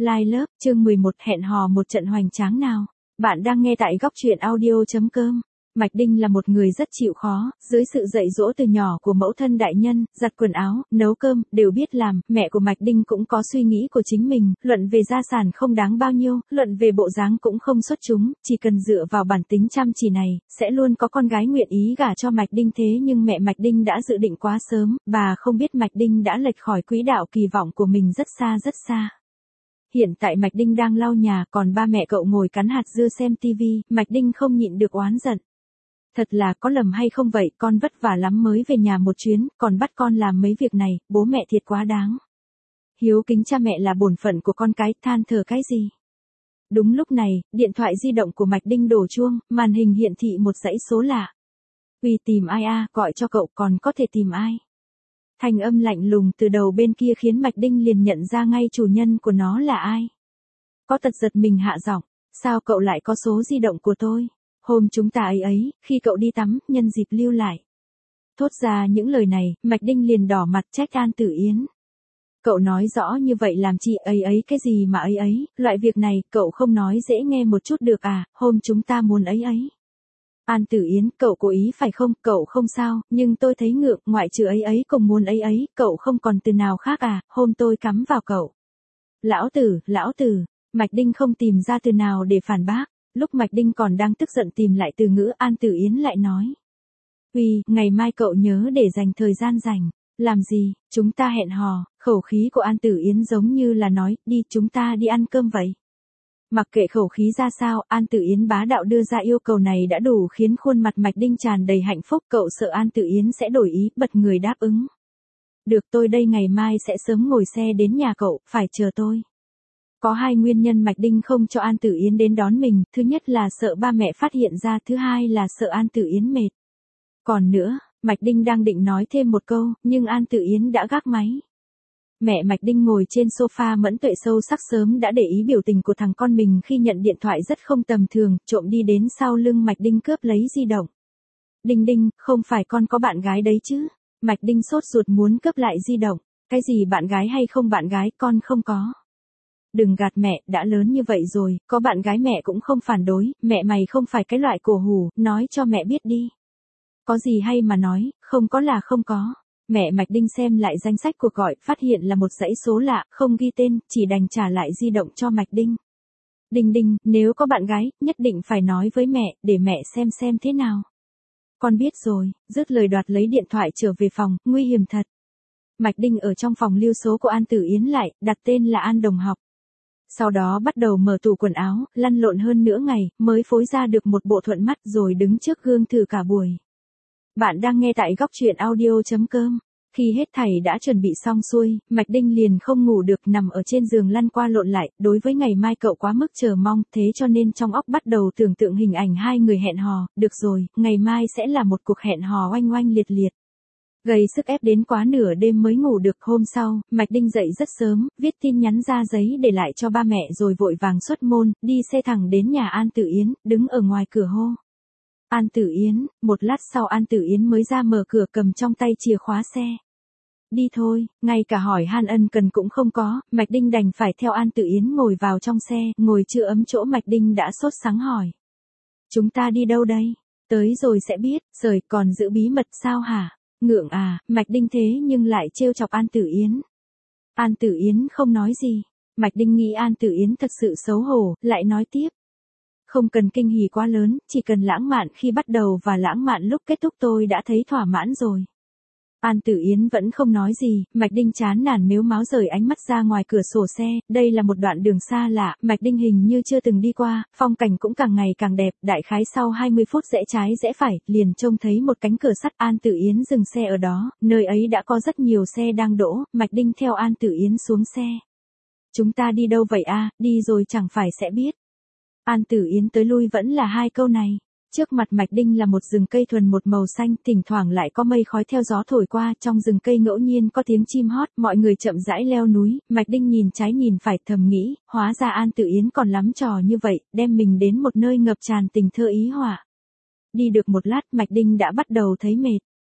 Lai lớp, chương 11 hẹn hò một trận hoành tráng nào. Bạn đang nghe tại góc truyện audio.com. Mạch Đinh là một người rất chịu khó, dưới sự dạy dỗ từ nhỏ của mẫu thân đại nhân, giặt quần áo, nấu cơm, đều biết làm, mẹ của Mạch Đinh cũng có suy nghĩ của chính mình, luận về gia sản không đáng bao nhiêu, luận về bộ dáng cũng không xuất chúng, chỉ cần dựa vào bản tính chăm chỉ này, sẽ luôn có con gái nguyện ý gả cho Mạch Đinh thế nhưng mẹ Mạch Đinh đã dự định quá sớm, bà không biết Mạch Đinh đã lệch khỏi quỹ đạo kỳ vọng của mình rất xa rất xa. Hiện tại Mạch Đinh đang lau nhà, còn ba mẹ cậu ngồi cắn hạt dưa xem tivi, Mạch Đinh không nhịn được oán giận. Thật là có lầm hay không vậy, con vất vả lắm mới về nhà một chuyến, còn bắt con làm mấy việc này, bố mẹ thiệt quá đáng. Hiếu kính cha mẹ là bổn phận của con cái, than thở cái gì. Đúng lúc này, điện thoại di động của Mạch Đinh đổ chuông, màn hình hiển thị một dãy số lạ. Vì tìm ai à, gọi cho cậu còn có thể tìm ai. Thanh âm lạnh lùng từ đầu bên kia khiến Mạch Đinh liền nhận ra ngay chủ nhân của nó là ai. Có tật giật mình hạ giọng, sao cậu lại có số di động của tôi? Hôm chúng ta ấy, khi cậu đi tắm, nhân dịp lưu lại. Thốt ra những lời này, Mạch Đinh liền đỏ mặt trách An Tử Yến. Cậu nói rõ như vậy làm chị ấy cái gì mà ấy, loại việc này, cậu không nói dễ nghe một chút được à, hôm chúng ta muốn ấy. An Tử Yến, cậu cố ý phải không, cậu không sao, nhưng tôi thấy ngượng, ngoại trừ ấy cùng muốn ấy, cậu không còn từ nào khác à, hôm tôi cắm vào cậu. Lão tử, Mạch Đinh không tìm ra từ nào để phản bác. Lúc Mạch Đinh còn đang tức giận tìm lại từ ngữ, An Tử Yến lại nói. Ngày mai cậu nhớ để dành thời gian rảnh. Làm gì, chúng ta hẹn hò, khẩu khí của An Tử Yến giống như là nói, đi chúng ta đi ăn cơm vậy. Mặc kệ khẩu khí ra sao, An Tử Yến bá đạo đưa ra yêu cầu này đã đủ khiến khuôn mặt Mạch Đinh tràn đầy hạnh phúc, cậu sợ An Tử Yến sẽ đổi ý, bật người đáp ứng. Được tôi đây ngày mai sẽ sớm ngồi xe đến nhà cậu, phải chờ tôi. Có hai nguyên nhân Mạch Đinh không cho An Tử Yến đến đón mình, thứ nhất là sợ ba mẹ phát hiện ra, thứ hai là sợ An Tử Yến mệt. Còn nữa, Mạch Đinh đang định nói thêm một câu, nhưng An Tử Yến đã gác máy. Mẹ Mạch Đinh ngồi trên sofa mẫn tuệ sâu sắc sớm đã để ý biểu tình của thằng con mình khi nhận điện thoại rất không tầm thường, trộm đi đến sau lưng Mạch Đinh cướp lấy di động. Đinh, không phải con có bạn gái đấy chứ? Mạch Đinh sốt ruột muốn cướp lại di động. Cái gì bạn gái hay không bạn gái, con không có. Đừng gạt mẹ, đã lớn như vậy rồi, có bạn gái mẹ cũng không phản đối, mẹ mày không phải cái loại cổ hủ, nói cho mẹ biết đi. Có gì hay mà nói, không có là không có. Mẹ Mạch Đinh xem lại danh sách cuộc gọi, phát hiện là một dãy số lạ, không ghi tên, chỉ đành trả lại di động cho Mạch Đinh. Đinh, nếu có bạn gái, nhất định phải nói với mẹ, để mẹ xem thế nào. Con biết rồi, dứt lời đoạt lấy điện thoại trở về phòng, nguy hiểm thật. Mạch Đinh ở trong phòng lưu số của An Tử Yến lại, đặt tên là An Đồng Học. Sau đó bắt đầu mở tủ quần áo, lăn lộn hơn nửa ngày, mới phối ra được một bộ thuận mắt rồi đứng trước gương thử cả buổi. Bạn đang nghe tại góc truyện audio.com. Khi hết thảy đã chuẩn bị xong xuôi, Mạch Đinh liền không ngủ được, nằm ở trên giường lăn qua lộn lại, đối với ngày mai cậu quá mức chờ mong, thế cho nên trong óc bắt đầu tưởng tượng hình ảnh hai người hẹn hò, được rồi, ngày mai sẽ là một cuộc hẹn hò oanh oanh liệt liệt. Gây sức ép đến quá nửa đêm mới ngủ được, hôm sau, Mạch Đinh dậy rất sớm, viết tin nhắn ra giấy để lại cho ba mẹ rồi vội vàng xuất môn, đi xe thẳng đến nhà An Tử Yến, đứng ở ngoài cửa hô. An Tử Yến, một lát sau An Tử Yến mới ra mở cửa cầm trong tay chìa khóa xe. Đi thôi, ngay cả hỏi han ân cần cũng không có, Mạch Đinh đành phải theo An Tử Yến ngồi vào trong xe, ngồi chưa ấm chỗ Mạch Đinh đã sốt sắng hỏi. Chúng ta đi đâu đây? Tới rồi sẽ biết, rồi còn giữ bí mật sao hả? Ngượng à, Mạch Đinh thế nhưng lại trêu chọc An Tử Yến. An Tử Yến không nói gì. Mạch Đinh nghĩ An Tử Yến thật sự xấu hổ, lại nói tiếp. Không cần kinh hỉ quá lớn, chỉ cần lãng mạn khi bắt đầu và lãng mạn lúc kết thúc tôi đã thấy thỏa mãn rồi. An Tử Yến vẫn không nói gì, Mạch Đinh chán nản mếu máo rời ánh mắt ra ngoài cửa sổ xe, đây là một đoạn đường xa lạ, Mạch Đinh hình như chưa từng đi qua, phong cảnh cũng càng ngày càng đẹp, đại khái sau 20 phút rẽ trái rẽ phải, liền trông thấy một cánh cửa sắt, An Tử Yến dừng xe ở đó, nơi ấy đã có rất nhiều xe đang đỗ, Mạch Đinh theo An Tử Yến xuống xe. Chúng ta đi đâu vậy à, đi rồi chẳng phải sẽ biết. An Tử Yến tới lui vẫn là hai câu này. Trước mặt Mạch Đinh là một rừng cây thuần một màu xanh, thỉnh thoảng lại có mây khói theo gió thổi qua, trong rừng cây ngẫu nhiên có tiếng chim hót, mọi người chậm rãi leo núi, Mạch Đinh nhìn trái nhìn phải thầm nghĩ, hóa ra An Tử Yến còn lắm trò như vậy, đem mình đến một nơi ngập tràn tình thơ ý họa. Đi được một lát Mạch Đinh đã bắt đầu thấy mệt.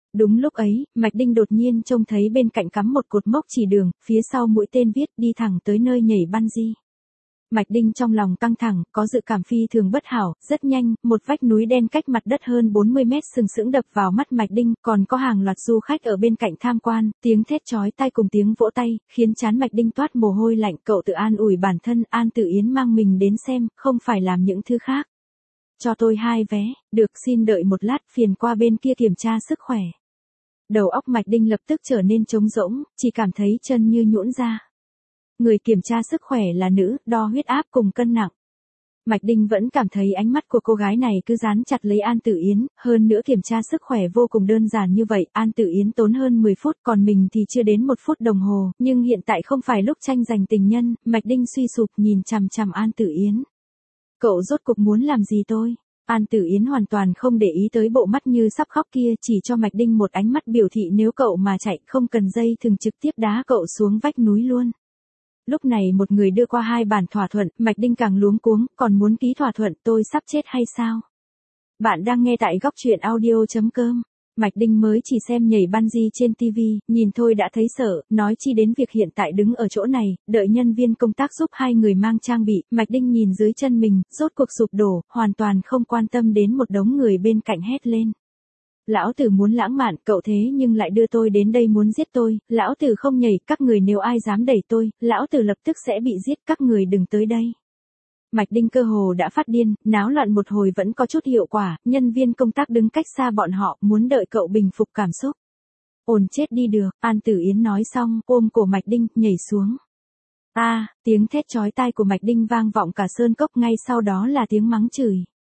Đúng lúc ấy, Mạch Đinh đột nhiên trông thấy bên cạnh cắm một cột mốc chỉ đường, phía sau mũi tên viết đi thẳng tới nơi nhảy bungee. Mạch Đinh trong lòng căng thẳng, có dự cảm phi thường bất hảo, rất nhanh, một vách núi đen cách mặt đất hơn 40 mét sừng sững đập vào mắt Mạch Đinh, còn có hàng loạt du khách ở bên cạnh tham quan, tiếng thét chói tai cùng tiếng vỗ tay, khiến trán Mạch Đinh toát mồ hôi lạnh, cậu tự an ủi bản thân, An Tử Yến mang mình đến xem, không phải làm những thứ khác. Cho tôi 2 vé, được xin đợi một lát, phiền qua bên kia kiểm tra sức khỏe. Đầu óc Mạch Đinh lập tức trở nên trống rỗng, chỉ cảm thấy chân như nhũn ra. Người kiểm tra sức khỏe là nữ, đo huyết áp cùng cân nặng. Mạch Đinh vẫn cảm thấy ánh mắt của cô gái này cứ dán chặt lấy An Tử Yến, hơn nữa kiểm tra sức khỏe vô cùng đơn giản như vậy, An Tử Yến tốn hơn 10 phút, còn mình thì chưa đến 1 phút đồng hồ, nhưng hiện tại không phải lúc tranh giành tình nhân, Mạch Đinh suy sụp nhìn chằm chằm An Tử Yến. Cậu rốt cuộc muốn làm gì tôi? An Tử Yến hoàn toàn không để ý tới bộ mắt như sắp khóc kia, chỉ cho Mạch Đinh một ánh mắt biểu thị nếu cậu mà chạy không cần dây thừng trực tiếp đá cậu xuống vách núi luôn. Lúc này một người đưa qua 2 bản thỏa thuận, Mạch Đinh càng luống cuống, còn muốn ký thỏa thuận, tôi sắp chết hay sao? Bạn đang nghe tại góc truyện audio.com. Mạch Đinh mới chỉ xem nhảy bungee trên TV, nhìn thôi đã thấy sợ, nói chi đến việc hiện tại đứng ở chỗ này, đợi nhân viên công tác giúp 2 người mang trang bị, Mạch Đinh nhìn dưới chân mình, rốt cuộc sụp đổ, hoàn toàn không quan tâm đến một đống người bên cạnh hét lên. Lão tử muốn lãng mạn, cậu thế nhưng lại đưa tôi đến đây muốn giết tôi, lão tử không nhảy, các người nếu ai dám đẩy tôi, lão tử lập tức sẽ bị giết, các người đừng tới đây. Mạch Đinh cơ hồ đã phát điên, náo loạn một hồi vẫn có chút hiệu quả, nhân viên công tác đứng cách xa bọn họ, muốn đợi cậu bình phục cảm xúc. Ồn chết đi được, An Tử Yến nói xong, ôm cổ Mạch Đinh, nhảy xuống. Tiếng thét chói tai của Mạch Đinh vang vọng cả sơn cốc, ngay sau đó là tiếng mắng chửi.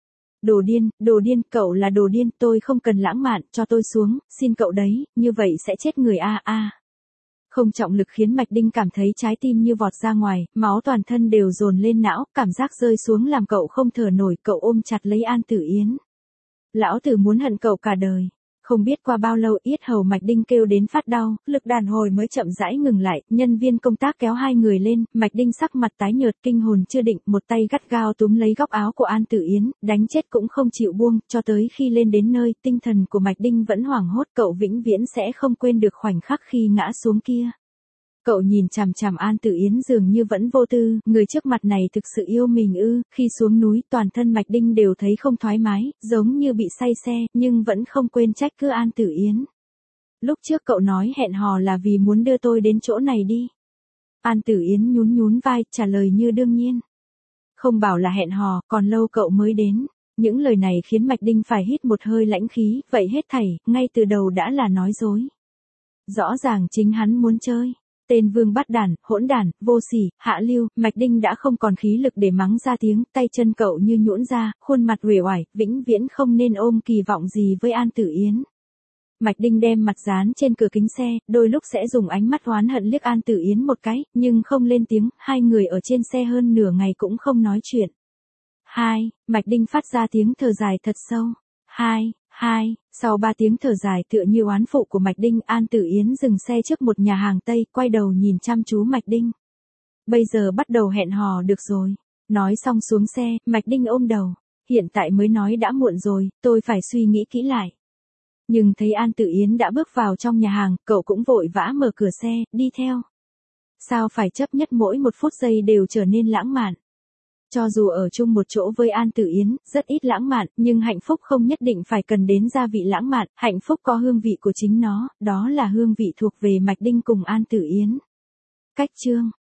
Đồ điên, cậu là đồ điên, tôi không cần lãng mạn, cho tôi xuống, xin cậu đấy, như vậy sẽ chết người Không trọng lực khiến Mạch Đinh cảm thấy trái tim như vọt ra ngoài, máu toàn thân đều dồn lên não, cảm giác rơi xuống làm cậu không thở nổi, cậu ôm chặt lấy An Tử Yến. Lão tử muốn hận cậu cả đời. Không biết qua bao lâu yết hầu Mạch Đinh kêu đến phát đau, lực đàn hồi mới chậm rãi ngừng lại, nhân viên công tác kéo 2 người lên, Mạch Đinh sắc mặt tái nhợt kinh hồn chưa định, một tay gắt gao túm lấy góc áo của An Tử Yến, đánh chết cũng không chịu buông, cho tới khi lên đến nơi, tinh thần của Mạch Đinh vẫn hoảng hốt, cậu vĩnh viễn sẽ không quên được khoảnh khắc khi ngã xuống kia. Cậu nhìn chằm chằm An Tử Yến dường như vẫn vô tư, người trước mặt này thực sự yêu mình ư, khi xuống núi toàn thân Mạch Đinh đều thấy không thoải mái, giống như bị say xe, nhưng vẫn không quên trách cứ An Tử Yến. Lúc trước cậu nói hẹn hò là vì muốn đưa tôi đến chỗ này đi. An Tử Yến nhún nhún vai, trả lời như đương nhiên. Không bảo là hẹn hò, còn lâu cậu mới đến. Những lời này khiến Mạch Đinh phải hít một hơi lãnh khí, vậy hết thảy, ngay từ đầu đã là nói dối. Rõ ràng chính hắn muốn chơi. Tên vương bắt đản, hỗn đản, vô sỉ, hạ lưu, Mạch Đinh đã không còn khí lực để mắng ra tiếng, tay chân cậu như nhũn ra, khuôn mặt uể oải, vĩnh viễn không nên ôm kỳ vọng gì với An Tử Yến. Mạch Đinh đem mặt dán trên cửa kính xe, đôi lúc sẽ dùng ánh mắt oán hận liếc An Tử Yến một cái, nhưng không lên tiếng, 2 người ở trên xe hơn nửa ngày cũng không nói chuyện. Mạch Đinh phát ra tiếng thở dài thật sâu. Sau 3 tiếng thở dài tựa như oán phụ của Mạch Đinh, An Tử Yến dừng xe trước một nhà hàng Tây, quay đầu nhìn chăm chú Mạch Đinh. Bây giờ bắt đầu hẹn hò được rồi. Nói xong xuống xe, Mạch Đinh ôm đầu. Hiện tại mới nói đã muộn rồi, tôi phải suy nghĩ kỹ lại. Nhưng thấy An Tử Yến đã bước vào trong nhà hàng, cậu cũng vội vã mở cửa xe, đi theo. Sao phải chấp nhất mỗi 1 phút giây đều trở nên lãng mạn. Cho dù ở chung một chỗ với An Tử Yến, rất ít lãng mạn, nhưng hạnh phúc không nhất định phải cần đến gia vị lãng mạn, hạnh phúc có hương vị của chính nó, đó là hương vị thuộc về Mạch Đinh cùng An Tử Yến. Cách chương